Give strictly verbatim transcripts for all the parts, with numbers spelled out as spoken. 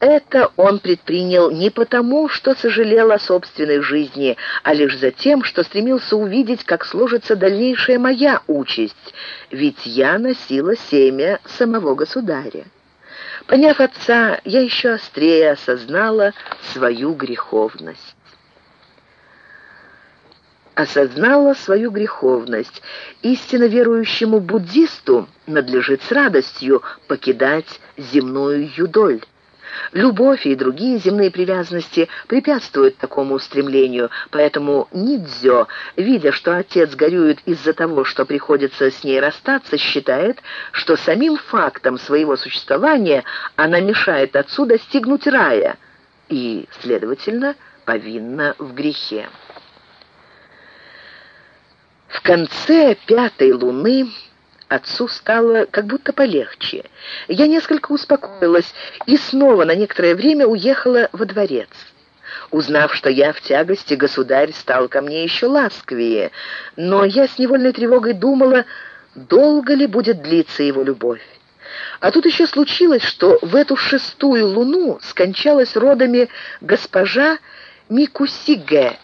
это он предпринял не потому, что сожалел о собственной жизни, а лишь за тем, что стремился увидеть, как сложится дальнейшая моя участь, ведь я носила семя самого государя. Поняв отца, я еще острее осознала свою греховность. Осознала свою греховность. Истинно верующему буддисту надлежит с радостью покидать земную юдоль. Любовь и другие земные привязанности препятствуют такому устремлению, поэтому Нидзё, видя, что отец горюет из-за того, что приходится с ней расстаться, считает, что самим фактом своего существования она мешает отцу достигнуть рая и, следовательно, повинна в грехе. В конце пятой луны отцу стало как будто полегче. Я несколько успокоилась и снова на некоторое время уехала во дворец. Узнав, что я в тягости, государь стал ко мне еще ласковее, но я с невольной тревогой думала, долго ли будет длиться его любовь. А тут еще случилось, что в эту шестую луну скончалась родами госпожа Микусиге.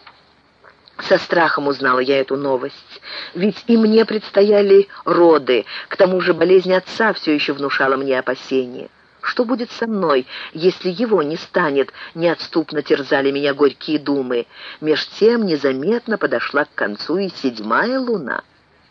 Со страхом узнала я эту новость, ведь и мне предстояли роды, к тому же болезнь отца все еще внушала мне опасения. Что будет со мной, если его не станет, неотступно терзали меня горькие думы. Меж тем незаметно подошла к концу и седьмая луна.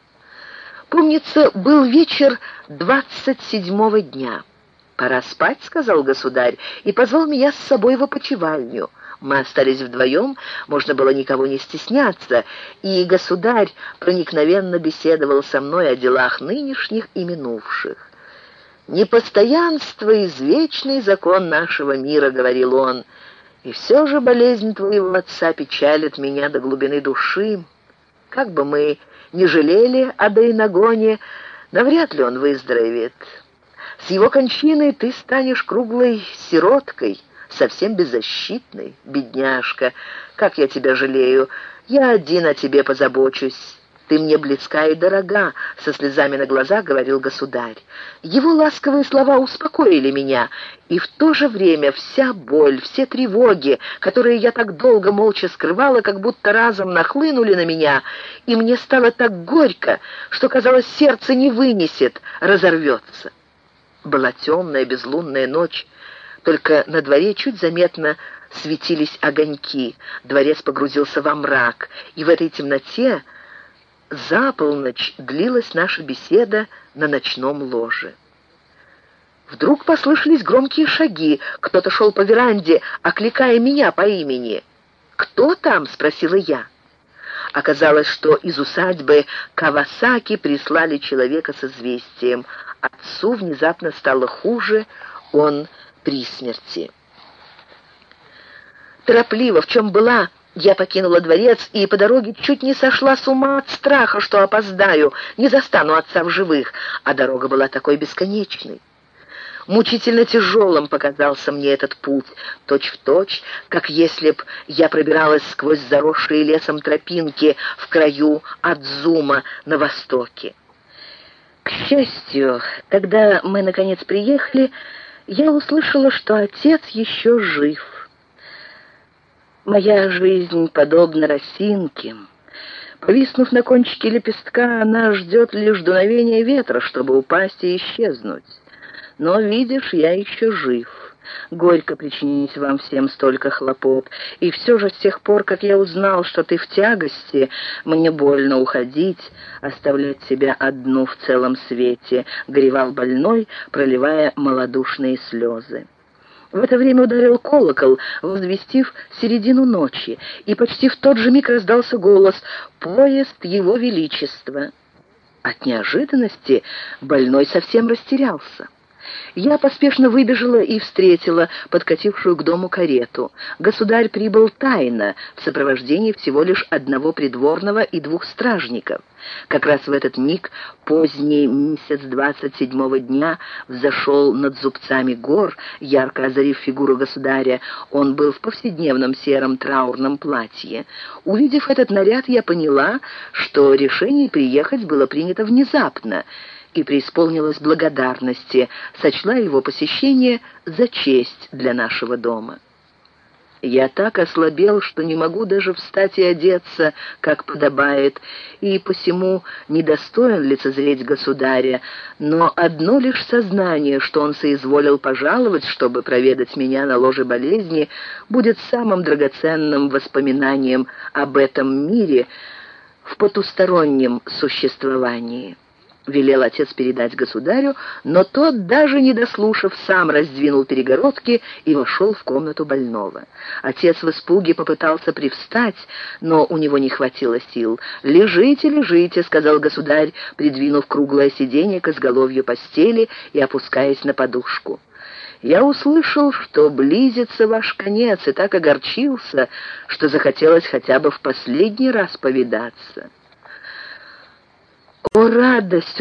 Помнится, был вечер двадцать седьмого дня. «Пора спать», — сказал государь, и позвал меня с собой в опочивальню. Мы остались вдвоем, можно было никого не стесняться, и государь проникновенно беседовал со мной о делах нынешних и минувших. «Непостоянство — извечный закон нашего мира», — говорил он, — «и все же болезнь твоего отца печалит меня до глубины души. Как бы мы ни жалели о Дайнагоне, навряд ли он выздоровеет. С его кончиной ты станешь круглой сироткой, совсем беззащитной, бедняжка. Как я тебя жалею! Я один о тебе позабочусь. Ты мне близка и дорога», — со слезами на глазах говорил государь. Его ласковые слова успокоили меня, и в то же время вся боль, все тревоги, которые я так долго молча скрывала, как будто разом нахлынули на меня, и мне стало так горько, что, казалось, сердце не вынесет, разорвется. Была темная безлунная ночь. Только на дворе чуть заметно светились огоньки. Дворец погрузился во мрак, и в этой темноте за полночь длилась наша беседа на ночном ложе. Вдруг послышались громкие шаги. Кто-то шел по веранде, окликая меня по имени. «Кто там?» — спросила я. Оказалось, что из усадьбы Кавасаки прислали человека с известием. Отцу внезапно стало хуже, он при смерти. Торопливо, в чем была, я покинула дворец и по дороге чуть не сошла с ума от страха, что опоздаю, не застану отца в живых, а дорога была такой бесконечной. Мучительно тяжелым показался мне этот путь, точь-в-точь, как если б я пробиралась сквозь заросшие лесом тропинки в краю Адзума на востоке. К счастью, когда мы, наконец, приехали, я услышала, что отец еще жив. Моя жизнь подобна росинке. Повиснув на кончике лепестка, она ждет лишь дуновения ветра, чтобы упасть и исчезнуть. Но, видишь, я еще жив. Горько причинить вам всем столько хлопот, и все же с тех пор, как я узнал, что ты в тягости, мне больно уходить, оставлять себя одну в целом свете», — горевал больной, проливая малодушные слезы. В это время ударил колокол, возвестив середину ночи, и почти в тот же миг раздался голос «Поезд Его Величества». От неожиданности больной совсем растерялся. Я поспешно выбежала и встретила подкатившую к дому карету. Государь прибыл тайно, в сопровождении всего лишь одного придворного и двух стражников. Как раз в этот миг поздний месяц двадцать седьмого дня взошел над зубцами гор, ярко озарив фигуру государя. Он был в повседневном сером траурном платье. Увидев этот наряд, я поняла, что решение приехать было принято внезапно. и преисполнилась благодарности, сочла его посещение за честь для нашего дома. Я так ослабел, что не могу даже встать и одеться, как подобает, и посему недостоин лицезреть государя, но одно лишь сознание, что он соизволил пожаловать, чтобы проведать меня на ложе болезни, будет самым драгоценным воспоминанием об этом мире в потустороннем существовании. Велел отец передать государю, но тот, даже не дослушав, сам раздвинул перегородки и вошел в комнату больного. Отец в испуге попытался привстать, но у него не хватило сил. «Лежите, лежите», — сказал государь, придвинув круглое сиденье к изголовью постели и опускаясь на подушку. «Я услышал, что близится ваш конец, и так огорчился, что захотелось хотя бы в последний раз повидаться». О, радость!